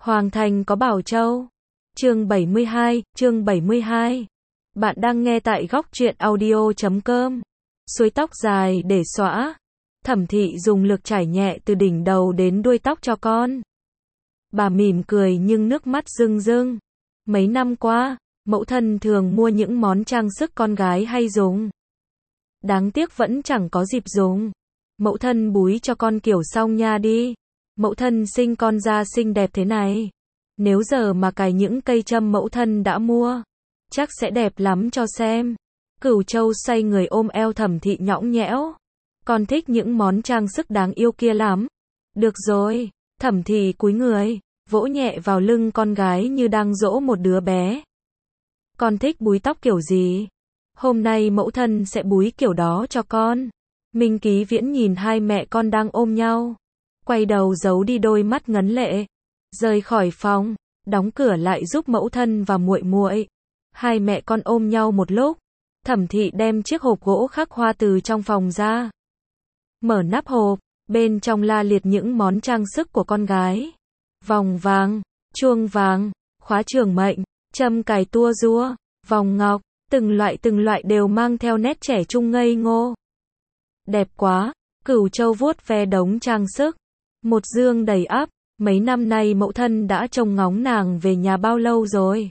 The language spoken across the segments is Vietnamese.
Hoàng thành có Bảo Châu. Chương 72. Bạn đang nghe tại góc truyện audio.com. Suối tóc dài để xõa. Thẩm Thị dùng lực chải nhẹ từ đỉnh đầu đến đuôi tóc cho con. Bà mỉm cười nhưng nước mắt rưng rưng. Mấy năm qua, mẫu thân thường mua những món trang sức con gái hay dùng. Đáng tiếc vẫn chẳng có dịp dùng. Mẫu thân búi cho con kiểu xong nha đi. Mẫu thân sinh con ra xinh đẹp thế này. Nếu giờ mà cài những cây châm mẫu thân đã mua, chắc sẽ đẹp lắm cho xem. Cửu Châu xoay người ôm eo Thẩm Thị nhõng nhẽo. Con thích những món trang sức đáng yêu kia lắm. Được rồi, Thẩm Thị cúi người, vỗ nhẹ vào lưng con gái như đang dỗ một đứa bé. Con thích búi tóc kiểu gì? Hôm nay mẫu thân sẽ búi kiểu đó cho con. Minh Ký Viễn nhìn hai mẹ con đang ôm nhau, quay đầu giấu đi đôi mắt ngấn lệ, rời khỏi phòng, đóng cửa lại giúp mẫu thân và muội muội. Hai mẹ con ôm nhau một lúc, Thẩm Thị đem chiếc hộp gỗ khắc hoa từ trong phòng ra. Mở nắp hộp, bên trong la liệt những món trang sức của con gái. Vòng vàng, chuông vàng, khóa trường mệnh, châm cài tua rua, vòng ngọc, từng loại đều mang theo nét trẻ trung ngây ngô. Đẹp quá, Cửu Châu vuốt ve đống trang sức. Một dương đầy ắp, mấy năm nay mẫu thân đã trông ngóng nàng về nhà bao lâu rồi.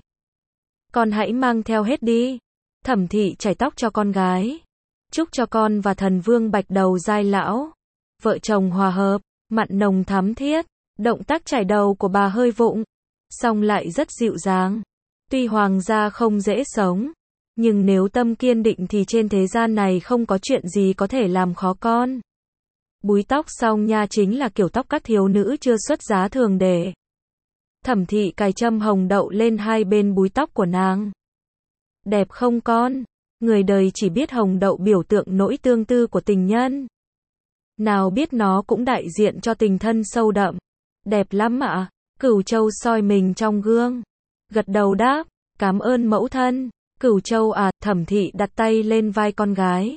Con hãy mang theo hết đi. Thẩm Thị chải tóc cho con gái. Chúc cho con và thần vương bạch đầu giai lão. Vợ chồng hòa hợp, mặn nồng thắm thiết. Động tác chải đầu của bà hơi vụng, song lại rất dịu dàng. Tuy hoàng gia không dễ sống, nhưng nếu tâm kiên định thì trên thế gian này không có chuyện gì có thể làm khó con. Búi tóc xong nha chính là kiểu tóc các thiếu nữ chưa xuất giá thường để. Thẩm Thị cài châm hồng đậu lên hai bên búi tóc của nàng. Đẹp không con? Người đời chỉ biết hồng đậu biểu tượng nỗi tương tư của tình nhân. Nào biết nó cũng đại diện cho tình thân sâu đậm. Đẹp lắm ạ. Cửu Châu soi mình trong gương, gật đầu đáp, cảm ơn mẫu thân. Cửu Châu à, Thẩm Thị đặt tay lên vai con gái.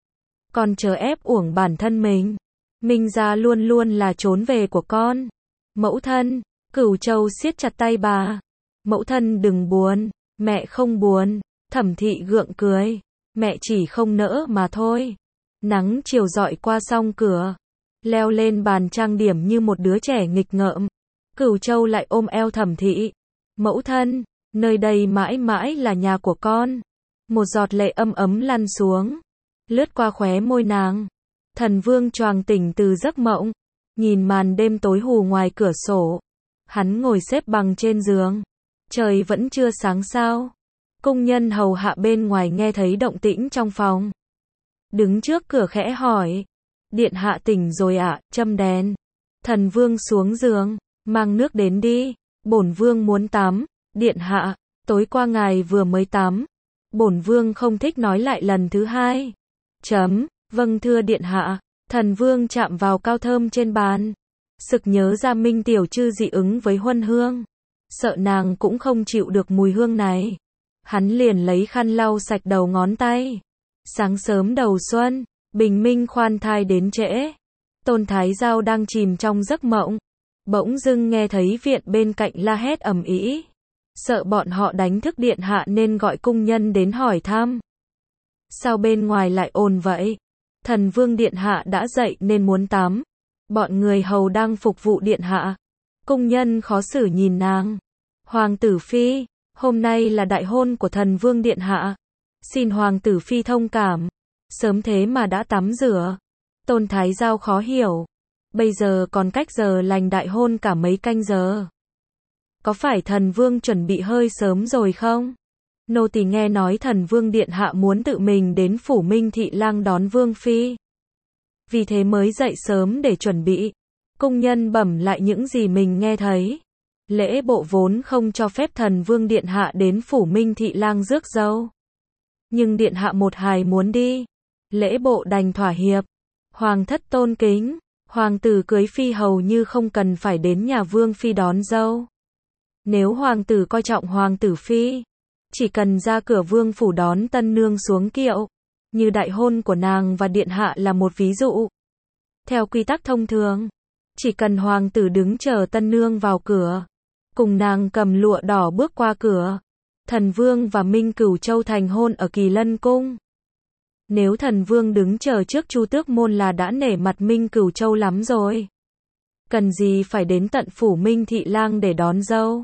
Con chớ ép uổng bản thân mình. Minh gia luôn luôn là trốn về của con. Mẫu thân, Cửu Châu siết chặt tay bà. Mẫu thân đừng buồn, mẹ không buồn. Thẩm Thị gượng cười, mẹ chỉ không nỡ mà thôi. Nắng chiều rọi qua song cửa, leo lên bàn trang điểm như một đứa trẻ nghịch ngợm. Cửu Châu lại ôm eo Thẩm Thị. Mẫu thân, nơi đây mãi mãi là nhà của con. Một giọt lệ ấm ấm lăn xuống, lướt qua khóe môi nàng. Thần vương choàng tỉnh từ giấc mộng, nhìn màn đêm tối hù ngoài cửa sổ. Hắn ngồi xếp bằng trên giường, trời vẫn chưa sáng sao. Cung nhân hầu hạ bên ngoài nghe thấy động tĩnh trong phòng, đứng trước cửa khẽ hỏi, điện hạ tỉnh rồi ạ? Châm đèn. Thần vương xuống giường, mang nước đến đi, bổn vương muốn tắm. Điện hạ, tối qua ngài vừa mới tắm. Bổn vương không thích nói lại lần thứ hai. Vâng thưa điện hạ. Thần vương chạm vào cao thơm trên bàn, sực nhớ ra Minh tiểu chư dị ứng với huân hương, sợ nàng cũng không chịu được mùi hương này. Hắn liền lấy khăn lau sạch đầu ngón tay. Sáng sớm đầu xuân, bình minh khoan thai đến trễ. Tôn Thái Giao đang chìm trong giấc mộng, bỗng dưng nghe thấy viện bên cạnh la hét ầm ĩ. Sợ bọn họ đánh thức điện hạ nên gọi cung nhân đến hỏi thăm. Sao bên ngoài lại ồn vậy? Thần vương điện hạ đã dậy nên muốn tắm. Bọn người hầu đang phục vụ điện hạ. Cung nhân khó xử nhìn nàng. Hoàng tử phi, hôm nay là đại hôn của thần vương điện hạ. Xin hoàng tử phi thông cảm. Sớm thế mà đã tắm rửa. Tôn Thái Giao khó hiểu. Bây giờ còn cách giờ lành đại hôn cả mấy canh giờ. Có phải thần vương chuẩn bị hơi sớm rồi không? Nô tỳ nghe nói thần vương điện hạ muốn tự mình đến phủ Minh Thị Lang đón vương phi. Vì thế mới dậy sớm để chuẩn bị. Cung nhân bẩm lại những gì mình nghe thấy. Lễ bộ vốn không cho phép thần vương điện hạ đến phủ Minh Thị Lang rước dâu. Nhưng điện hạ một hài muốn đi. Lễ bộ đành thỏa hiệp. Hoàng thất tôn kính. Hoàng tử cưới phi hầu như không cần phải đến nhà vương phi đón dâu. Nếu hoàng tử coi trọng hoàng tử phi, chỉ cần ra cửa vương phủ đón tân nương xuống kiệu, như đại hôn của nàng và điện hạ là một ví dụ. Theo quy tắc thông thường, chỉ cần hoàng tử đứng chờ tân nương vào cửa, cùng nàng cầm lụa đỏ bước qua cửa. Thần Vương và Minh Cửu Châu thành hôn ở Kỳ Lân Cung. Nếu Thần Vương đứng chờ trước Chu Tước Môn là đã nể mặt Minh Cửu Châu lắm rồi. Cần gì phải đến tận phủ Minh Thị Lang để đón dâu.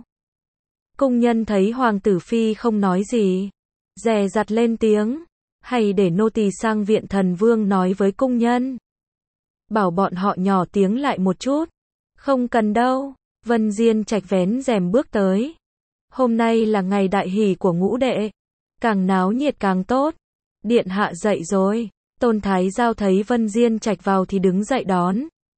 Cung nhân thấy Hoàng tử Phi không nói gì, dè dặt lên tiếng, hay để nô tỳ sang viện Thần Vương nói với cung nhân. Bảo bọn họ nhỏ tiếng lại một chút. Không cần đâu. Vân Diên Trạch vén rèm bước tới. Hôm nay là ngày đại hỷ của ngũ đệ. Càng náo nhiệt càng tốt. Điện hạ dậy rồi. Tôn Thái Giao thấy Vân Diên Trạch vào thì đứng dậy đón.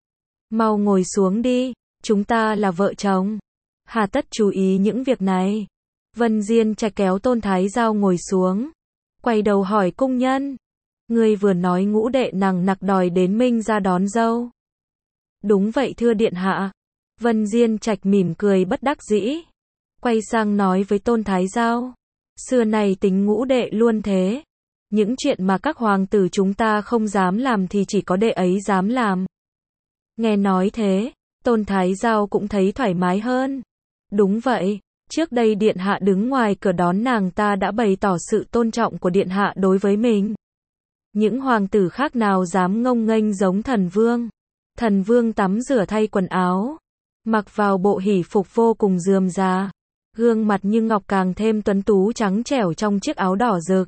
Mau ngồi xuống đi. Chúng ta là vợ chồng. Hà tất chú ý những việc này. Vân Diên Trạch kéo Tôn Thái Giao ngồi xuống. Quay đầu hỏi cung nhân. Ngươi vừa nói ngũ đệ nằng nặc đòi đến Minh ra đón dâu. Đúng vậy thưa điện hạ. Vân Diên Trạch mỉm cười bất đắc dĩ. Quay sang nói với Tôn Thái Giao. Xưa này tính ngũ đệ luôn thế. Những chuyện mà các hoàng tử chúng ta không dám làm thì chỉ có đệ ấy dám làm. Nghe nói thế, Tôn Thái Giao cũng thấy thoải mái hơn. Đúng vậy, trước đây điện hạ đứng ngoài cửa đón nàng ta đã bày tỏ sự tôn trọng của điện hạ đối với mình. Những hoàng tử khác nào dám ngông nghênh giống Thần Vương. Thần Vương tắm rửa thay quần áo, mặc vào bộ hỷ phục vô cùng rườm rà, gương mặt như ngọc càng thêm tuấn tú trắng trẻo trong chiếc áo đỏ rực.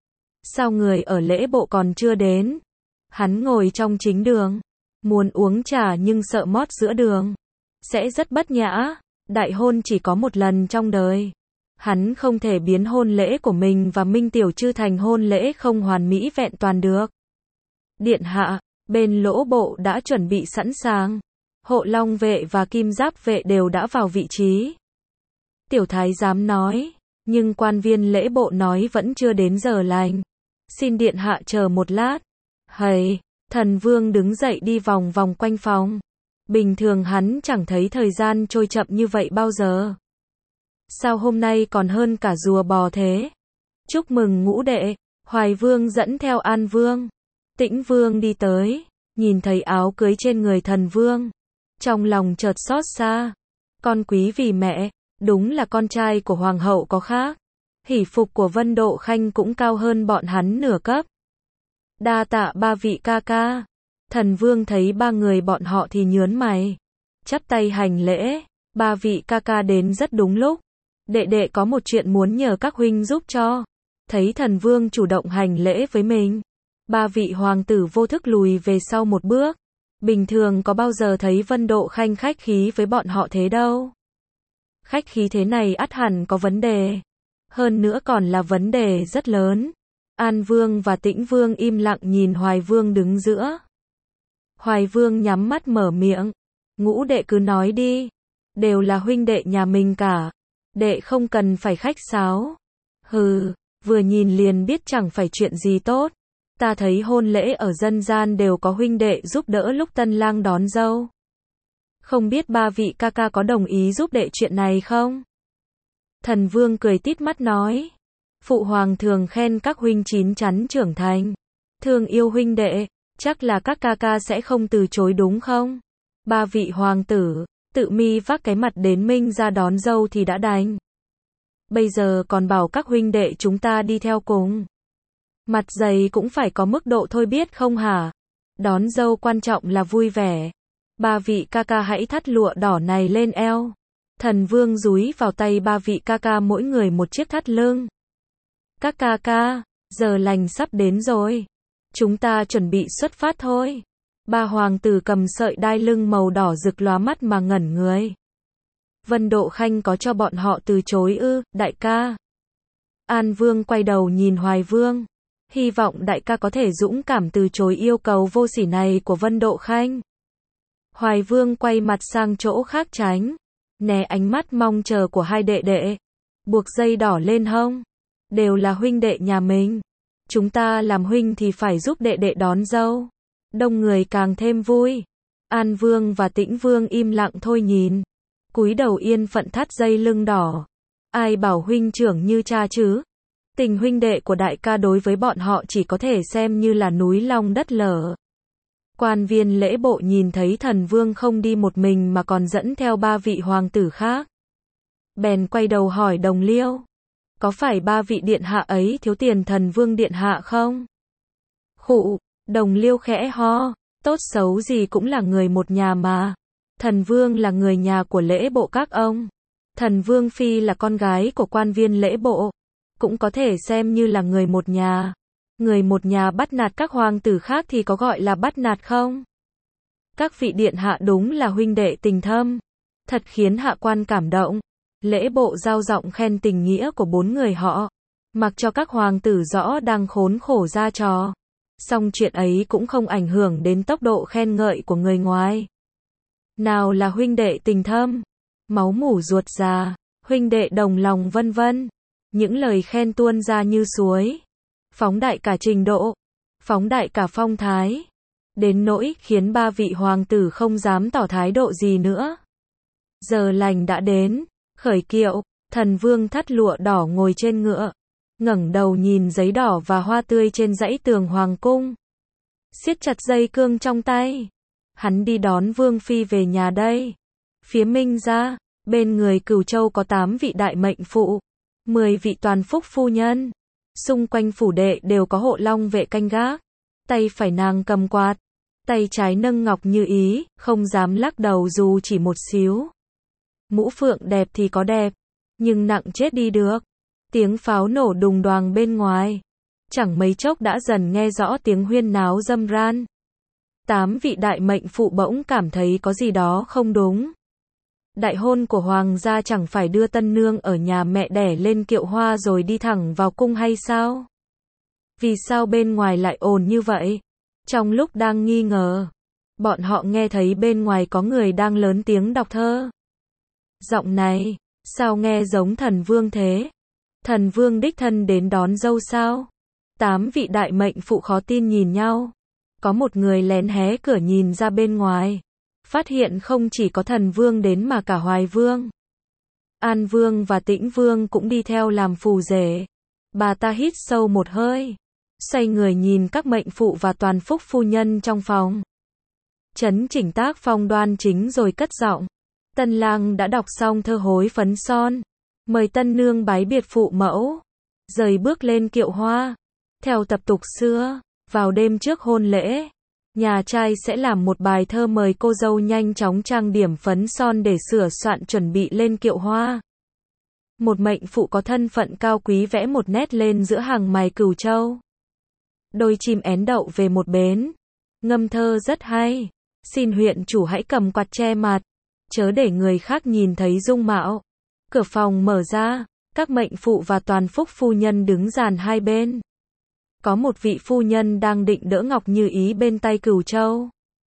Sao người ở lễ bộ còn chưa đến? Hắn ngồi trong chính đường, muốn uống trà nhưng sợ mót giữa đường, sẽ rất bất nhã. Đại hôn chỉ có một lần trong đời. Hắn không thể biến hôn lễ của mình và Minh Tiểu Trư thành hôn lễ không hoàn mỹ vẹn toàn được. Điện hạ, bên lỗ bộ đã chuẩn bị sẵn sàng. Hộ Long vệ và Kim Giáp vệ đều đã vào vị trí. Tiểu thái giám nói, nhưng quan viên lễ bộ nói vẫn chưa đến giờ lành. Xin điện hạ chờ một lát. Hầy, Thần Vương đứng dậy đi vòng vòng quanh phòng. Bình thường hắn chẳng thấy thời gian trôi chậm như vậy bao giờ. Sao hôm nay còn hơn cả rùa bò thế? Chúc mừng ngũ đệ. Hoài Vương dẫn theo An Vương, Tĩnh Vương đi tới, nhìn thấy áo cưới trên người Thần Vương, trong lòng chợt xót xa. Con quý vì mẹ, đúng là con trai của hoàng hậu có khác. Hỷ phục của Vân Độ Khanh cũng cao hơn bọn hắn nửa cấp. Đa tạ ba vị ca ca. Thần Vương thấy ba người bọn họ thì nhớn mày, chắp tay hành lễ. Ba vị ca ca đến rất đúng lúc. Đệ đệ có một chuyện muốn nhờ các huynh giúp cho. Thấy Thần Vương chủ động hành lễ với mình, ba vị hoàng tử vô thức lùi về sau một bước. Bình thường có bao giờ thấy Vân Độ Khanh khách khí với bọn họ thế đâu. Khách khí thế này ắt hẳn có vấn đề. Hơn nữa còn là vấn đề rất lớn. An Vương và Tĩnh Vương im lặng nhìn Hoài Vương đứng giữa. Hoài Vương nhắm mắt mở miệng. Ngũ đệ cứ nói đi. Đều là huynh đệ nhà mình cả. Đệ không cần phải khách sáo. Hừ, vừa nhìn liền biết chẳng phải chuyện gì tốt. Ta thấy hôn lễ ở dân gian đều có huynh đệ giúp đỡ lúc tân lang đón dâu. Không biết ba vị ca ca có đồng ý giúp đệ chuyện này không? Thần Vương cười tít mắt nói. Phụ hoàng thường khen các huynh chín chắn trưởng thành, thương yêu huynh đệ, chắc là các ca ca sẽ không từ chối đúng không? Ba vị hoàng tử, tự mi vác cái mặt đến Minh ra đón dâu thì đã đành. Bây giờ còn bảo các huynh đệ chúng ta đi theo cùng. Mặt dày cũng phải có mức độ thôi biết không hả? Đón dâu quan trọng là vui vẻ. Ba vị ca ca hãy thắt lụa đỏ này lên eo. Thần Vương dúi vào tay ba vị ca ca mỗi người một chiếc thắt lưng. Các ca ca, giờ lành sắp đến rồi. Chúng ta chuẩn bị xuất phát thôi. Ba hoàng tử cầm sợi đai lưng màu đỏ rực lóa mắt mà ngẩn người. Vân Độ Khanh có cho bọn họ từ chối ư, đại ca? An Vương quay đầu nhìn Hoài Vương. Hy vọng đại ca có thể dũng cảm từ chối yêu cầu vô sỉ này của Vân Độ Khanh. Hoài Vương quay mặt sang chỗ khác tránh, né ánh mắt mong chờ của hai đệ đệ. Buộc dây đỏ lên hông. Đều là huynh đệ nhà mình. Chúng ta làm huynh thì phải giúp đệ đệ đón dâu. Đông người càng thêm vui. An Vương và Tĩnh Vương im lặng thôi nhìn. Cúi đầu yên phận thắt dây lưng đỏ. Ai bảo huynh trưởng như cha chứ? Tình huynh đệ của đại ca đối với bọn họ chỉ có thể xem như là núi long đất lở. Quan viên lễ bộ nhìn thấy Thần Vương không đi một mình mà còn dẫn theo ba vị hoàng tử khác. bèn quay đầu hỏi Đồng Liêu. Có phải ba vị điện hạ ấy thiếu tiền thần vương điện hạ không? Khụ, Đồng Liêu khẽ ho, tốt xấu gì cũng là người một nhà mà. Thần vương là người nhà của lễ bộ các ông. Thần vương phi là con gái của quan viên lễ bộ. Cũng có thể xem như là người một nhà. Người một nhà bắt nạt các hoàng tử khác thì có gọi là bắt nạt không? Các vị điện hạ đúng là huynh đệ tình thâm. Thật khiến hạ quan cảm động. Lễ bộ giao giọng khen tình nghĩa của bốn người họ. Mặc cho các hoàng tử rõ đang khốn khổ ra trò. Song chuyện ấy cũng không ảnh hưởng đến tốc độ khen ngợi của người ngoài. Nào là huynh đệ tình thâm, máu mủ ruột già, huynh đệ đồng lòng vân vân. Những lời khen tuôn ra như suối. Phóng đại cả trình độ, phóng đại cả phong thái. Đến nỗi khiến ba vị hoàng tử không dám tỏ thái độ gì nữa. Giờ lành đã đến, khởi kiệu, thần vương thắt lụa đỏ ngồi trên ngựa. Ngẩng đầu nhìn giấy đỏ và hoa tươi trên dãy tường hoàng cung. Siết chặt dây cương trong tay. Hắn đi đón vương phi về nhà đây. Phía Minh gia, bên người Cửu Châu có 8 vị đại mệnh phụ, 10 vị toàn phúc phu nhân. Xung quanh phủ đệ đều có hộ long vệ canh gác. Tay phải nàng cầm quạt, tay trái nâng ngọc như ý, không dám lắc đầu dù chỉ một xíu. Mũ phượng đẹp thì có đẹp, nhưng nặng chết đi được. Tiếng pháo nổ đùng đoàng bên ngoài. Chẳng mấy chốc đã dần nghe rõ tiếng huyên náo râm ran. 8 vị đại mệnh phụ bỗng cảm thấy có gì đó không đúng. Đại hôn của hoàng gia chẳng phải đưa tân nương ở nhà mẹ đẻ lên kiệu hoa rồi đi thẳng vào cung hay sao? Vì sao bên ngoài lại ồn như vậy? Trong lúc đang nghi ngờ, bọn họ nghe thấy bên ngoài có người đang lớn tiếng đọc thơ. Giọng này, sao nghe giống thần vương thế? Thần vương đích thân đến đón dâu sao? 8 vị đại mệnh phụ khó tin nhìn nhau. Có một người lén hé cửa nhìn ra bên ngoài. Phát hiện không chỉ có thần vương đến mà cả Hoài vương, An vương và Tĩnh vương cũng đi theo làm phù rể. Bà ta hít sâu một hơi, xoay người nhìn các mệnh phụ và toàn phúc phu nhân trong phòng. Chấn chỉnh tác phong đoan chính rồi cất giọng. Tân lang đã đọc xong thơ hối phấn son. Mời tân nương bái biệt phụ mẫu. Rời bước lên kiệu hoa. Theo tập tục xưa, vào đêm trước hôn lễ, nhà trai sẽ làm một bài thơ mời cô dâu nhanh chóng trang điểm phấn son để sửa soạn chuẩn bị lên kiệu hoa. Một mệnh phụ có thân phận cao quý vẽ một nét lên giữa hàng mày Cửu Châu. Đôi chim én đậu về một bến. Ngâm thơ rất hay. Xin huyện chủ hãy cầm quạt che mặt, chớ để người khác nhìn thấy dung mạo. Cửa phòng mở ra, các mệnh phụ và toàn phúc phu nhân đứng dàn hai bên. Có một vị phu nhân đang định đỡ Ngọc Như Ý bên tay Cửu Châu.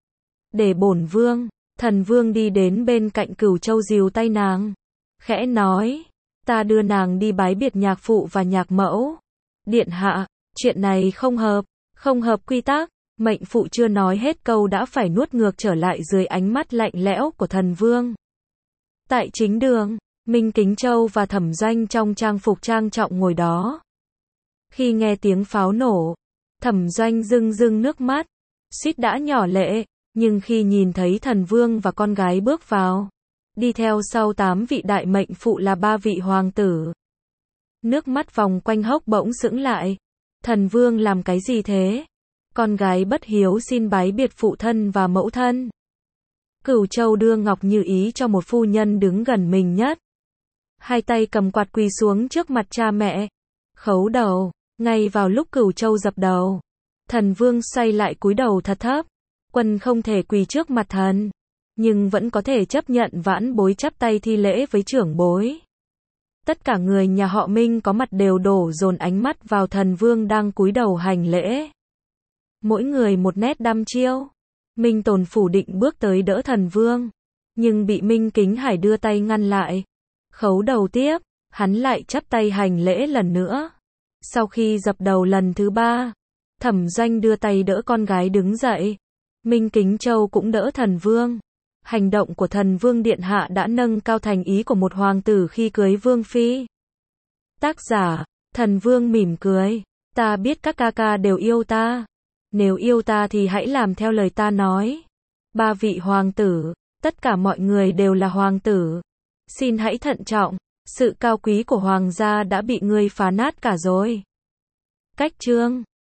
Để bổn vương, thần vương đi đến bên cạnh Cửu Châu dìu tay nàng. Khẽ nói, ta đưa nàng đi bái biệt nhạc phụ và nhạc mẫu. Điện hạ, chuyện này không hợp quy tắc. Mệnh phụ chưa nói hết câu đã phải nuốt ngược trở lại dưới ánh mắt lạnh lẽo của thần vương. Tại chính đường, Minh Kính Châu và Thẩm Doanh trong trang phục trang trọng ngồi đó. Khi nghe tiếng pháo nổ, Thẩm Doanh rưng rưng nước mắt, suýt đã nhỏ lệ, nhưng khi nhìn thấy thần vương và con gái bước vào, đi theo sau 8 vị đại mệnh phụ là 3 vị hoàng tử. Nước mắt vòng quanh hốc bỗng sững lại. Thần vương làm cái gì thế? Con gái bất hiếu xin bái biệt phụ thân và mẫu thân. Cửu Châu đưa Ngọc Như Ý cho một phu nhân đứng gần mình nhất. Hai tay cầm quạt quỳ xuống trước mặt cha mẹ. Khấu đầu, ngay vào lúc Cửu Châu dập đầu. Thần vương xoay lại cúi đầu thật thấp. Quân không thể quỳ trước mặt thần, nhưng vẫn có thể chấp nhận vãn bối chắp tay thi lễ với trưởng bối. Tất cả người nhà họ Minh có mặt đều đổ dồn ánh mắt vào thần vương đang cúi đầu hành lễ. Mỗi người một nét đăm chiêu. Minh Tồn phủ định bước tới đỡ thần vương, nhưng bị Minh Kính Hải đưa tay ngăn lại. Khấu đầu tiếp, hắn lại chắp tay hành lễ lần nữa. Sau khi dập đầu lần thứ 3, Thẩm Doanh đưa tay đỡ con gái đứng dậy. Minh Kính Châu cũng đỡ thần vương. Hành động của thần vương điện hạ đã nâng cao thành ý của một hoàng tử khi cưới vương phi. Tác giả, thần vương mỉm cười. Ta biết các ca ca đều yêu ta. Nếu yêu ta thì hãy làm theo lời ta nói. 3 vị hoàng tử, tất cả mọi người đều là hoàng tử. Xin hãy thận trọng, Sự cao quý của hoàng gia đã bị ngươi phá nát cả rồi. Cách chương